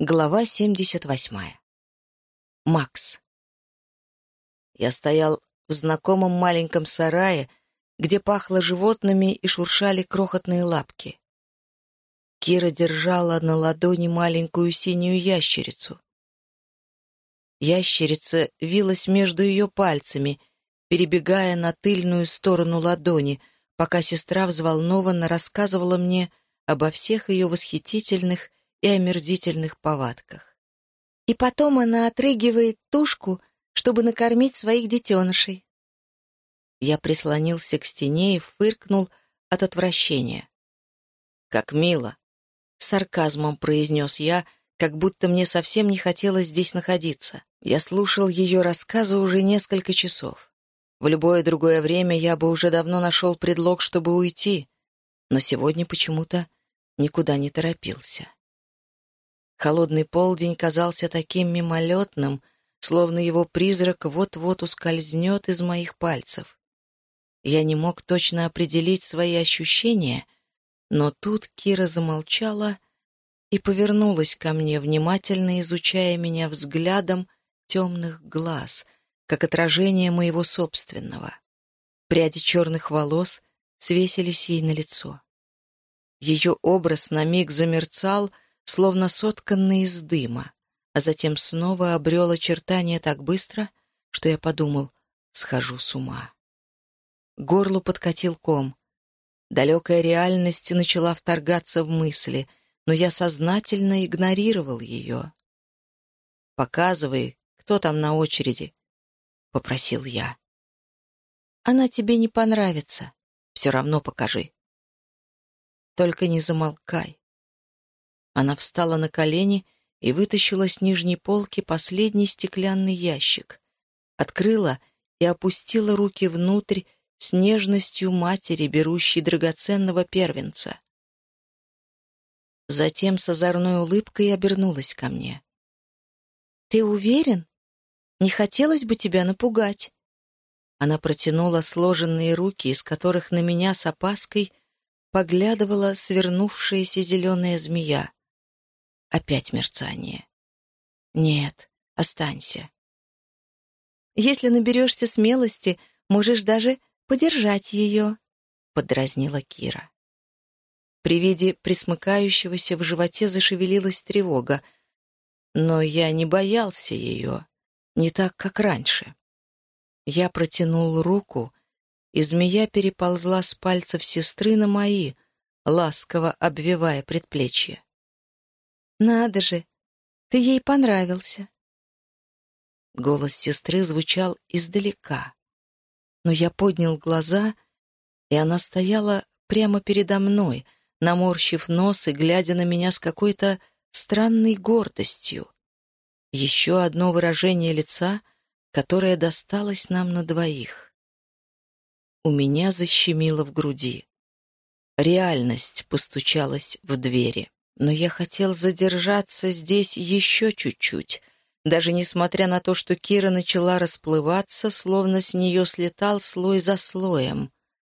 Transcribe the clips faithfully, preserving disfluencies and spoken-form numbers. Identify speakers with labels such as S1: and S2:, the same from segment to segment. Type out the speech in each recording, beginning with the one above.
S1: Глава семьдесят восьмая. Макс. Я стоял в знакомом маленьком сарае, где пахло животными и шуршали крохотные лапки. Кира держала на ладони маленькую синюю ящерицу. Ящерица вилась между ее пальцами, перебегая на тыльную сторону ладони, пока сестра взволнованно рассказывала мне обо всех ее восхитительных и омерзительных повадках. И потом она отрыгивает тушку, чтобы накормить своих детенышей. Я прислонился к стене и фыркнул от отвращения. «Как мило!» — с сарказмом произнес я, как будто мне совсем не хотелось здесь находиться. Я слушал ее рассказы уже несколько часов. В любое другое время я бы уже давно нашел предлог, чтобы уйти, но сегодня почему-то никуда не торопился. Холодный полдень казался таким мимолетным, словно его призрак вот-вот ускользнет из моих пальцев. Я не мог точно определить свои ощущения, но тут Кира замолчала и повернулась ко мне, внимательно изучая меня взглядом темных глаз, как отражение моего собственного. Пряди черных волос свесились ей на лицо. Ее образ на миг замерцал, словно сотканный из дыма, а затем снова обрел очертания так быстро, что я подумал, схожу с ума. К горлу подкатил ком. Далекая реальность начала вторгаться в мысли, но я сознательно игнорировал ее. «Показывай, кто там на очереди», — попросил я. «Она тебе не понравится. Все равно покажи. Только не замолкай». Она встала на колени и вытащила с нижней полки последний стеклянный ящик, открыла и опустила руки внутрь с нежностью матери, берущей драгоценного первенца. Затем с озорной улыбкой обернулась ко мне. «Ты уверен? Не хотелось бы тебя напугать». Она протянула сложенные руки, из которых на меня с опаской поглядывала свернувшаяся зеленая змея. Опять мерцание. «Нет, останься. Если наберешься смелости, можешь даже подержать ее», — подразнила Кира. При виде присмыкающегося в животе зашевелилась тревога, но я не боялся ее, не так, как раньше. Я протянул руку, и змея переползла с пальцев сестры на мои, ласково обвивая предплечье. «Надо же, ты ей понравился». Голос сестры звучал издалека, но я поднял глаза, и она стояла прямо передо мной, наморщив нос и глядя на меня с какой-то странной гордостью. Еще одно выражение лица, которое досталось нам на двоих. У меня защемило в груди. Реальность постучалась в двери. Но я хотел задержаться здесь еще чуть-чуть, даже несмотря на то, что Кира начала расплываться, словно с нее слетал слой за слоем.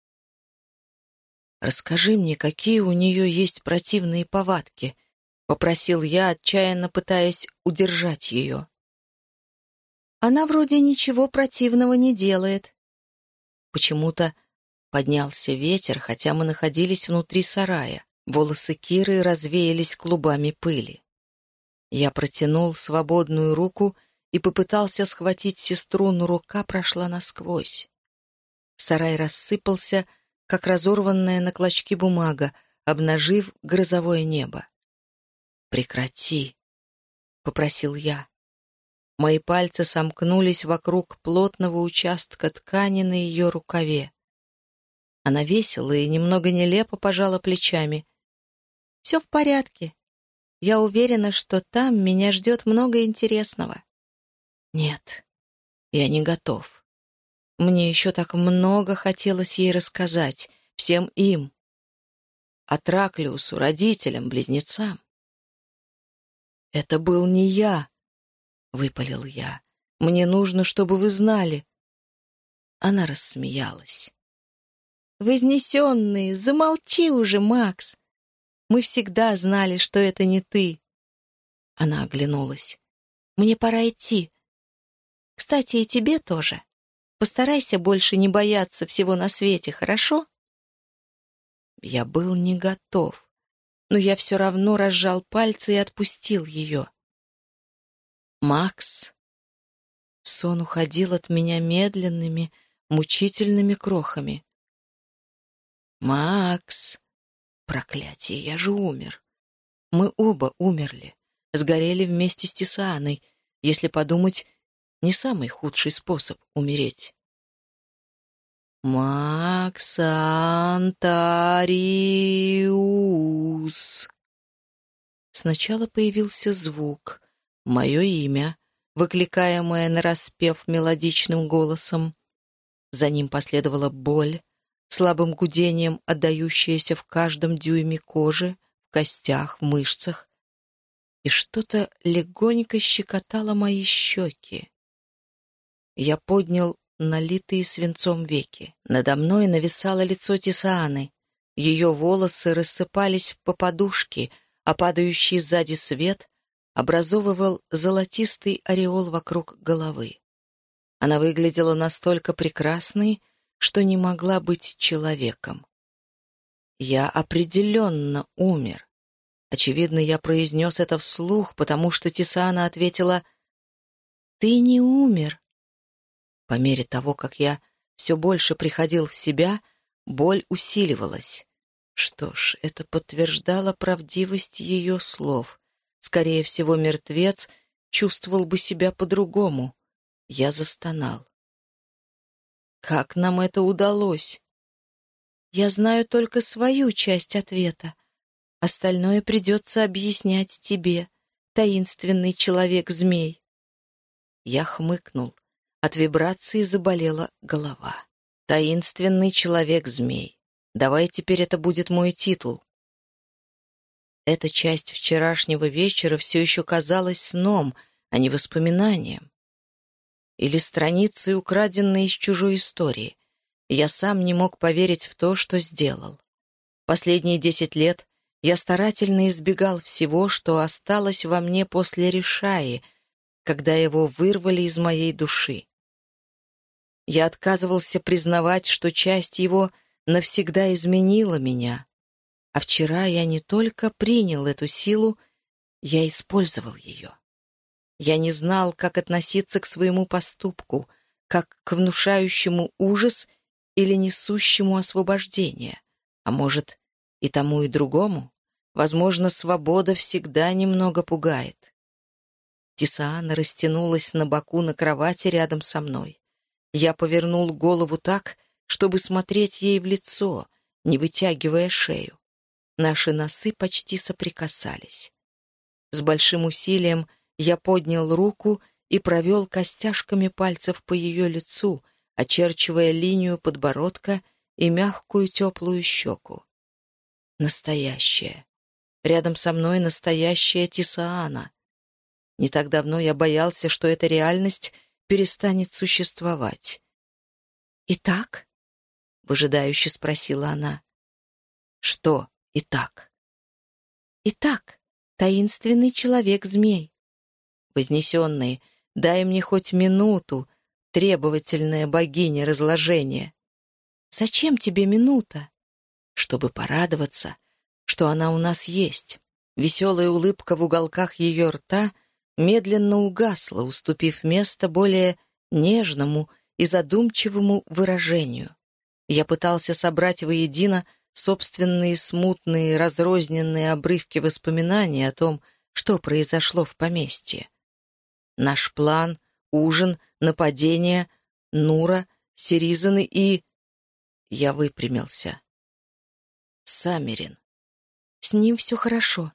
S1: «Расскажи мне, какие у нее есть противные повадки», — попросил я, отчаянно пытаясь удержать ее. «Она вроде ничего противного не делает». Почему-то поднялся ветер, хотя мы находились внутри сарая. Волосы Киры развеялись клубами пыли. Я протянул свободную руку и попытался схватить сестру, но рука прошла насквозь. Сарай рассыпался, как разорванная на клочки бумага, обнажив грозовое небо. «Прекрати», — попросил я. Мои пальцы сомкнулись вокруг плотного участка ткани на ее рукаве. Она весело и немного нелепо пожала плечами. «Все в порядке. Я уверена, что там меня ждет много интересного». «Нет, я не готов. Мне еще так много хотелось ей рассказать, всем им. Атраклиусу, родителям, близнецам». «Это был не я», — выпалил я. «Мне нужно, чтобы вы знали». Она рассмеялась. «Вознесенные, замолчи уже, Макс. Мы всегда знали, что это не ты». Она оглянулась. «Мне пора идти. Кстати, и тебе тоже. Постарайся больше не бояться всего на свете, хорошо?» Я был не готов, но я все равно разжал пальцы и отпустил ее. «Макс!» Сон уходил от меня медленными, мучительными крохами. «Макс!» Проклятие, я же умер. Мы оба умерли, сгорели вместе с Тисааной. Если подумать, не самый худший способ умереть. «Макс Антариус!» Сначала появился звук, мое имя, выкликаемое нараспев мелодичным голосом. За ним последовала боль, слабым гудением отдающаяся в каждом дюйме кожи, в костях, в мышцах. И что-то легонько щекотало мои щеки. Я поднял налитые свинцом веки. Надо мной нависало лицо Тисааны. Ее волосы рассыпались по подушке, а падающий сзади свет образовывал золотистый ореол вокруг головы. Она выглядела настолько прекрасной, что не могла быть человеком. Я определенно умер. Очевидно, я произнес это вслух, потому что Тисаана ответила: «Ты не умер». По мере того, как я все больше приходил в себя, боль усиливалась. Что ж, это подтверждало правдивость ее слов. Скорее всего, мертвец чувствовал бы себя по-другому. Я застонал. Как нам это удалось? Я знаю только свою часть ответа. Остальное придется объяснять тебе, таинственный человек-змей. Я хмыкнул. От вибрации заболела голова. Таинственный человек-змей. Давай теперь это будет мой титул. Эта часть вчерашнего вечера все еще казалась сном, а не воспоминанием. Или страницей, украденной из чужой истории. Я сам не мог поверить в то, что сделал. Последние десять лет я старательно избегал всего, что осталось во мне после Ришаи, когда его вырвали из моей души. Я отказывался признавать, что часть его навсегда изменила меня. А вчера я не только принял эту силу, я использовал ее. Я не знал, как относиться к своему поступку, как к внушающему ужас или несущему освобождение. А может, и тому, и другому? Возможно, свобода всегда немного пугает. Тисаана растянулась на боку на кровати рядом со мной. Я повернул голову так, чтобы смотреть ей в лицо, не вытягивая шею. Наши носы почти соприкасались. С большим усилием я поднял руку и провел костяшками пальцев по ее лицу, очерчивая линию подбородка и мягкую теплую щеку. Настоящая. Рядом со мной настоящая Тисаана. Не так давно я боялся, что эта реальность перестанет существовать. «Итак?» — выжидающе спросила она. «Что итак?» «Итак, таинственный человек-змей. Вознесенные, дай мне хоть минуту, требовательная богиня разложения. Зачем тебе минута? Чтобы порадоваться, что она у нас есть». Веселая улыбка в уголках ее рта медленно угасла, уступив место более нежному и задумчивому выражению. Я пытался собрать воедино собственные смутные, разрозненные обрывки воспоминаний о том, что произошло в поместье. Наш план, ужин, нападение, Нура, Сиризаны и... Я выпрямился. Саммерин. С ним все хорошо.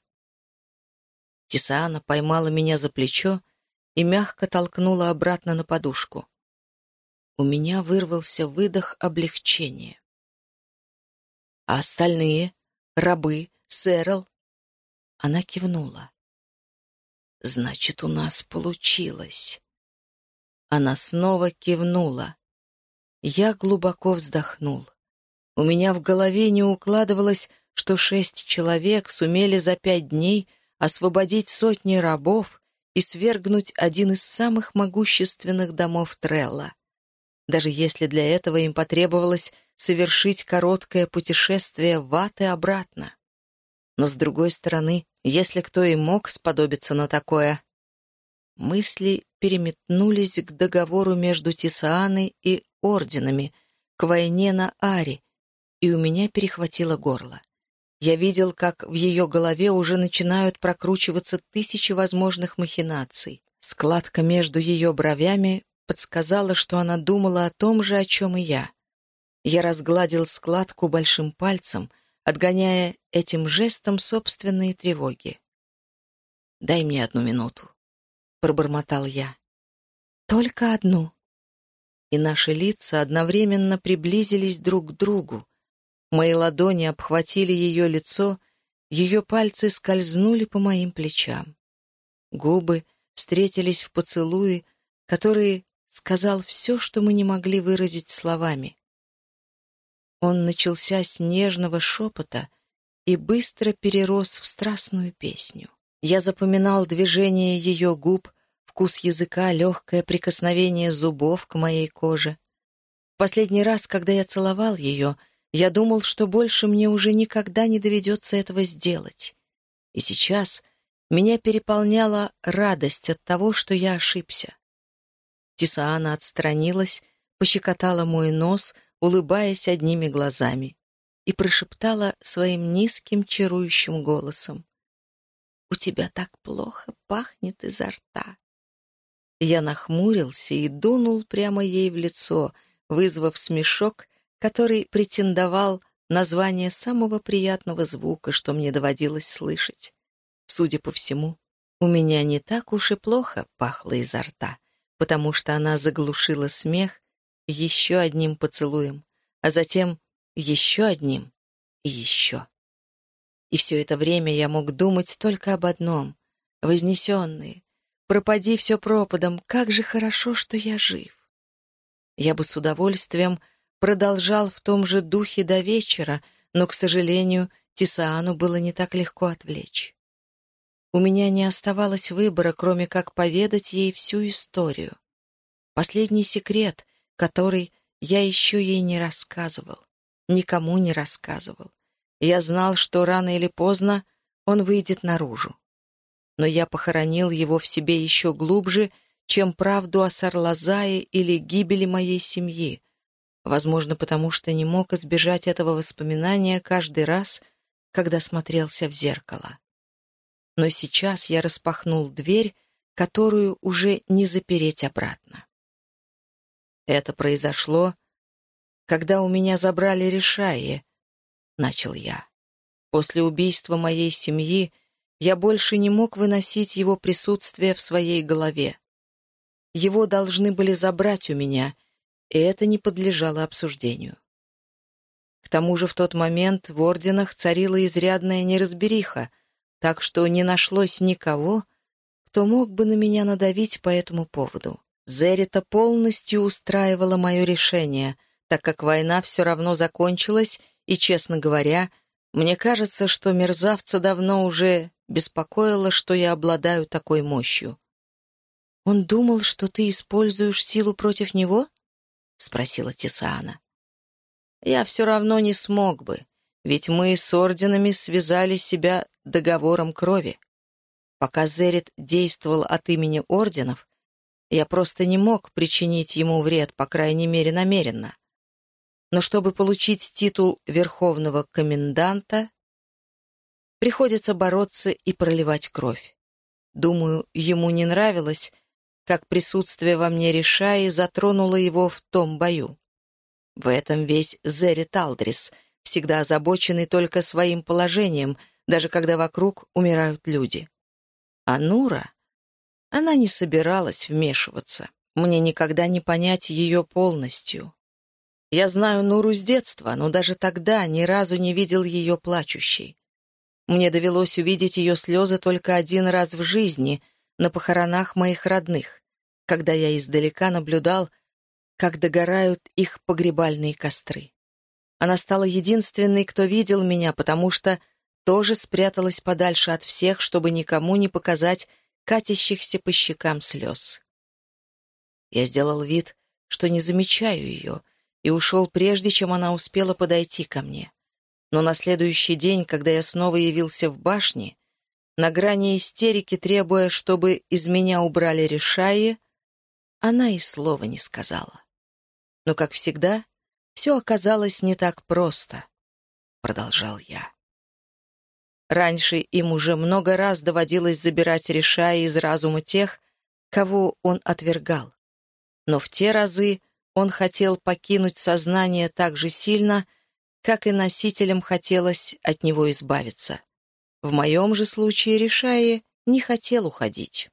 S1: Тисаана поймала меня за плечо и мягко толкнула обратно на подушку. У меня вырвался выдох облегчения. «А остальные? Рабы? Сэрл?» Она кивнула. «Значит, у нас получилось». Она снова кивнула. Я глубоко вздохнул. У меня в голове не укладывалось, что шесть человек сумели за пять дней освободить сотни рабов и свергнуть один из самых могущественных домов Трелла, даже если для этого им потребовалось совершить короткое путешествие в ад и обратно. Но, с другой стороны, если кто и мог сподобиться на такое... Мысли переметнулись к договору между Тисааной и орденами, к войне на Аре, и у меня перехватило горло. Я видел, как в ее голове уже начинают прокручиваться тысячи возможных махинаций. Складка между ее бровями подсказала, что она думала о том же, о чем и я. Я разгладил складку большим пальцем, отгоняя этим жестом собственные тревоги. «Дай мне одну минуту», — пробормотал я. «Только одну». И наши лица одновременно приблизились друг к другу. Мои ладони обхватили ее лицо, ее пальцы скользнули по моим плечам. Губы встретились в поцелуе, который сказал все, что мы не могли выразить словами. Он начался с нежного шепота и быстро перерос в страстную песню. Я запоминал движение ее губ, вкус языка, легкое прикосновение зубов к моей коже. Последний раз, когда я целовал ее, я думал, что больше мне уже никогда не доведется этого сделать. И сейчас меня переполняла радость от того, что я ошибся. Тисаана отстранилась, пощекотала мой нос, улыбаясь одними глазами, и прошептала своим низким чарующим голосом: «У тебя так плохо пахнет изо рта». Я нахмурился и дунул прямо ей в лицо, вызвав смешок, который претендовал на звание самого приятного звука, что мне доводилось слышать. Судя по всему, у меня не так уж и плохо пахло изо рта, потому что она заглушила смех еще одним поцелуем, а затем еще одним и еще. И все это время я мог думать только об одном — вознесенные. Пропади все пропадом, как же хорошо, что я жив. Я бы с удовольствием продолжал в том же духе до вечера, но, к сожалению, Тисаану было не так легко отвлечь. У меня не оставалось выбора, кроме как поведать ей всю историю. Последний секрет, который я еще ей не рассказывал, никому не рассказывал. Я знал, что рано или поздно он выйдет наружу. Но я похоронил его в себе еще глубже, чем правду о Сарлазае или гибели моей семьи, возможно, потому что не мог избежать этого воспоминания каждый раз, когда смотрелся в зеркало. Но сейчас я распахнул дверь, которую уже не запереть обратно. Это произошло, когда у меня забрали Ришайи, начал я. После убийства моей семьи я больше не мог выносить его присутствие в своей голове. Его должны были забрать у меня, и это не подлежало обсуждению. К тому же в тот момент в орденах царила изрядная неразбериха, так что не нашлось никого, кто мог бы на меня надавить по этому поводу. Зерита полностью устраивала мое решение, так как война все равно закончилась, и, честно говоря, мне кажется, что мерзавца давно уже беспокоило, что я обладаю такой мощью. «Он думал, что ты используешь силу против него?» — спросила Тисаана. «Я все равно не смог бы, ведь мы с орденами связали себя договором крови. Пока Зерит действовал от имени орденов, я просто не мог причинить ему вред, по крайней мере, намеренно. Но чтобы получить титул Верховного Коменданта, приходится бороться и проливать кровь. Думаю, ему не нравилось, как присутствие во мне Ришайи затронуло его в том бою. В этом весь Зерит Алдрис, всегда озабоченный только своим положением, даже когда вокруг умирают люди. А Нура, она не собиралась вмешиваться. Мне никогда не понять ее полностью. Я знаю Нуру с детства, но даже тогда ни разу не видел ее плачущей. Мне довелось увидеть ее слезы только один раз в жизни, на похоронах моих родных, когда я издалека наблюдал, как догорают их погребальные костры. Она стала единственной, кто видел меня, потому что тоже спряталась подальше от всех, чтобы никому не показать катящихся по щекам слез. Я сделал вид, что не замечаю ее, и ушел прежде, чем она успела подойти ко мне. Но на следующий день, когда я снова явился в башне, на грани истерики, требуя, чтобы из меня убрали Ришайи, она и слова не сказала. Но, как всегда, все оказалось не так просто, продолжал я. Раньше им уже много раз доводилось забирать Ришайи из разума тех, кого он отвергал. Но в те разы он хотел покинуть сознание так же сильно, как и носителям хотелось от него избавиться. В моем же случае Ришайи не хотел уходить.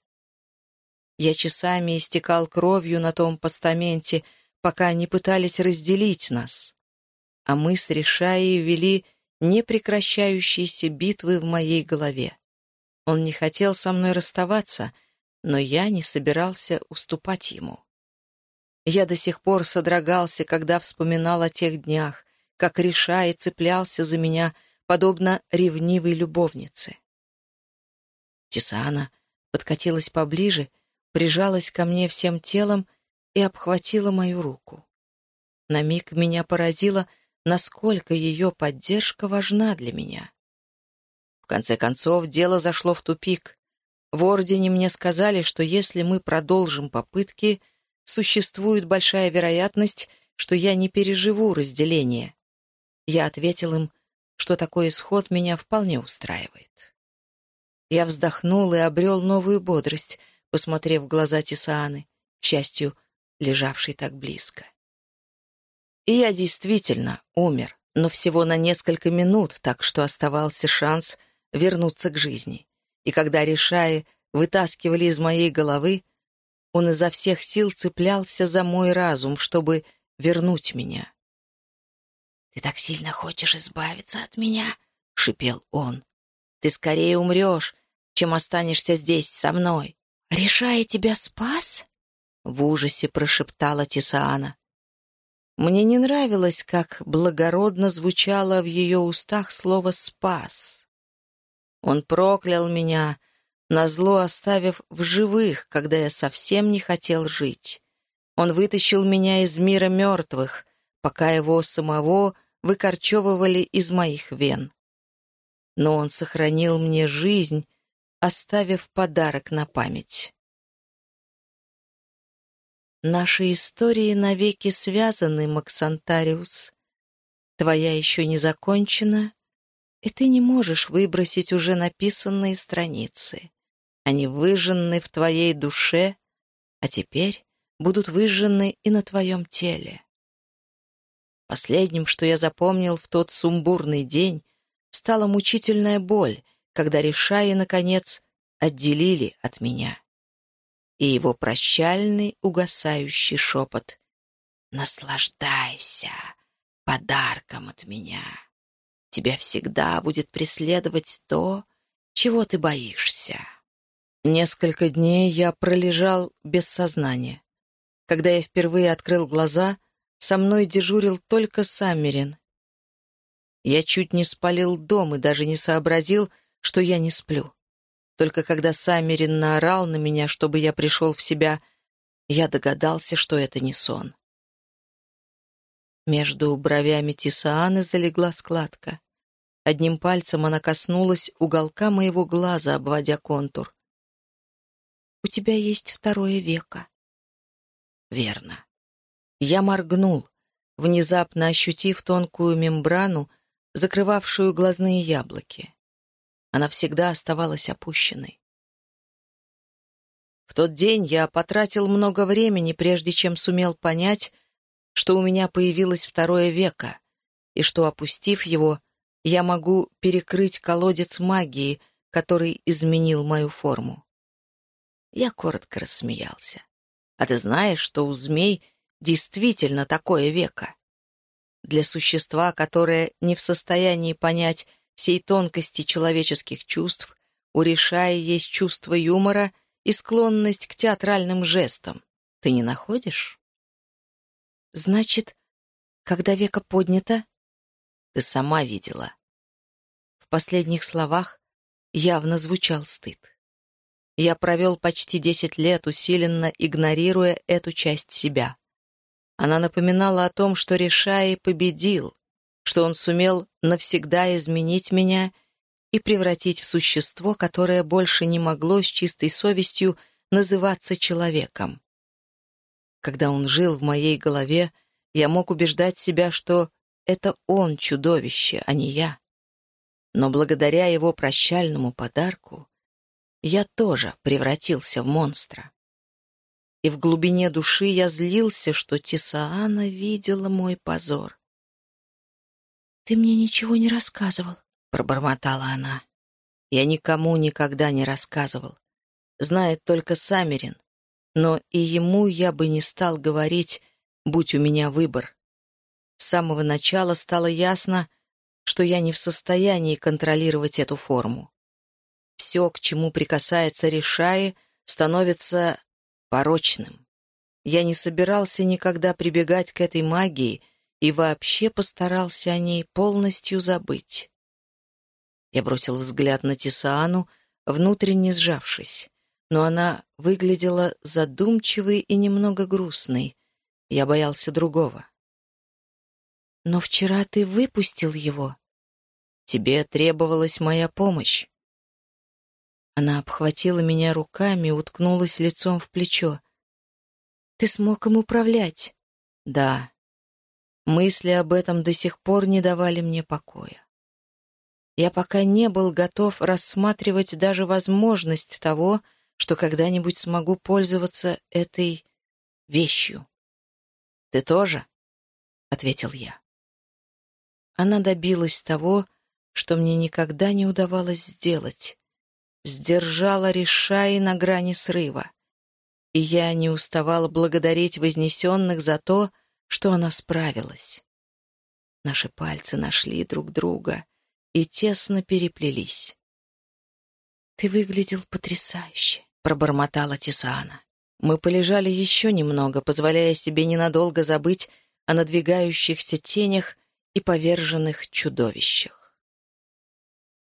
S1: Я часами истекал кровью на том постаменте, пока они пытались разделить нас. А мы с Ришайи вели непрекращающиеся битвы в моей голове. Он не хотел со мной расставаться, но я не собирался уступать ему. Я до сих пор содрогался, когда вспоминал о тех днях, как Ришайи цеплялся за меня, подобно ревнивой любовнице. Тисана подкатилась поближе, прижалась ко мне всем телом и обхватила мою руку. На миг меня поразило, насколько ее поддержка важна для меня. В конце концов, дело зашло в тупик. В Ордене мне сказали, что если мы продолжим попытки, существует большая вероятность, что я не переживу разделение. Я ответил им, что такой исход меня вполне устраивает. Я вздохнул и обрел новую бодрость, посмотрев в глаза Тисааны, к счастью, лежавшей так близко. И я действительно умер, но всего на несколько минут, так что оставался шанс вернуться к жизни. И когда Ришайи вытаскивали из моей головы, он изо всех сил цеплялся за мой разум, чтобы вернуть меня. «Ты так сильно хочешь избавиться от меня?» — шипел он. «Ты скорее умрешь, чем останешься здесь со мной». «Ришайи тебя спас?» — в ужасе прошептала Тисаана. Мне не нравилось, как благородно звучало в ее устах слово «спас». Он проклял меня, назло оставив в живых, когда я совсем не хотел жить. Он вытащил меня из мира мертвых, пока его самого выкорчевывали из моих вен. Но он сохранил мне жизнь, оставив подарок на память. Наши истории навеки связаны, Максантариус. Твоя еще не закончена, и ты не можешь выбросить уже написанные страницы. Они выжжены в твоей душе, а теперь будут выжжены и на твоем теле. Последним, что я запомнил в тот сумбурный день, стала мучительная боль, когда Ришайи, наконец, отделили от меня. И его прощальный угасающий шепот: «Наслаждайся подарком от меня. Тебя всегда будет преследовать то, чего ты боишься». Несколько дней я пролежал без сознания. Когда я впервые открыл глаза, со мной дежурил только Саммерин. Я чуть не спалил дом и даже не сообразил, что я не сплю. Только когда Саммерин наорал на меня, чтобы я пришел в себя, я догадался, что это не сон. Между бровями Тисааны залегла складка. Одним пальцем она коснулась уголка моего глаза, обводя контур. «У тебя есть второе веко». «Верно». Я моргнул, внезапно ощутив тонкую мембрану, закрывавшую глазные яблоки. Она всегда оставалась опущенной. В тот день я потратил много времени, прежде чем сумел понять, что у меня появилось второе веко, и что, опустив его, я могу перекрыть колодец магии, который изменил мою форму. Я коротко рассмеялся. «А ты знаешь, что у змей действительно такое веко? Для существа, которое не в состоянии понять всей тонкости человеческих чувств, у Ришайи есть чувство юмора и склонность к театральным жестам. Ты не находишь?» «Значит, когда веко поднято?» «Ты сама видела». В последних словах явно звучал стыд. Я провел почти десять лет, усиленно игнорируя эту часть себя. Она напоминала о том, что Ришаи победил, что он сумел навсегда изменить меня и превратить в существо, которое больше не могло с чистой совестью называться человеком. Когда он жил в моей голове, я мог убеждать себя, что это он чудовище, а не я. Но благодаря его прощальному подарку я тоже превратился в монстра. И в глубине души я злился, что Тисаана видела мой позор.
S2: «Ты мне ничего не рассказывал»,
S1: — пробормотала она. Я никому никогда не рассказывал. Знает только Саммерин. Но и ему я бы не стал говорить, будь у меня выбор. С самого начала стало ясно, что я не в состоянии контролировать эту форму. Все, к чему прикасается Ришаи, становится порочным. Я не собирался никогда прибегать к этой магии и вообще постарался о ней полностью забыть. Я бросил взгляд на Тисаану, внутренне сжавшись, но она выглядела задумчивой и немного грустной. Я боялся другого.
S2: «Но вчера ты выпустил его».
S1: «Тебе требовалась моя помощь». Она обхватила меня руками и уткнулась лицом в плечо.
S2: «Ты смог им управлять?»
S1: «Да». Мысли об этом до сих пор не давали мне покоя. Я пока не был готов рассматривать даже возможность того, что когда-нибудь смогу пользоваться этой вещью. «Ты тоже?» — ответил я. Она добилась того, что мне никогда не удавалось сделать. Сдержала Ришаи на грани срыва. И я не уставала благодарить вознесенных за то, что она справилась. Наши пальцы нашли друг друга и тесно переплелись.
S2: «Ты выглядел потрясающе», —
S1: пробормотала Тисаана. Мы полежали еще немного, позволяя себе ненадолго забыть о надвигающихся тенях и поверженных чудовищах.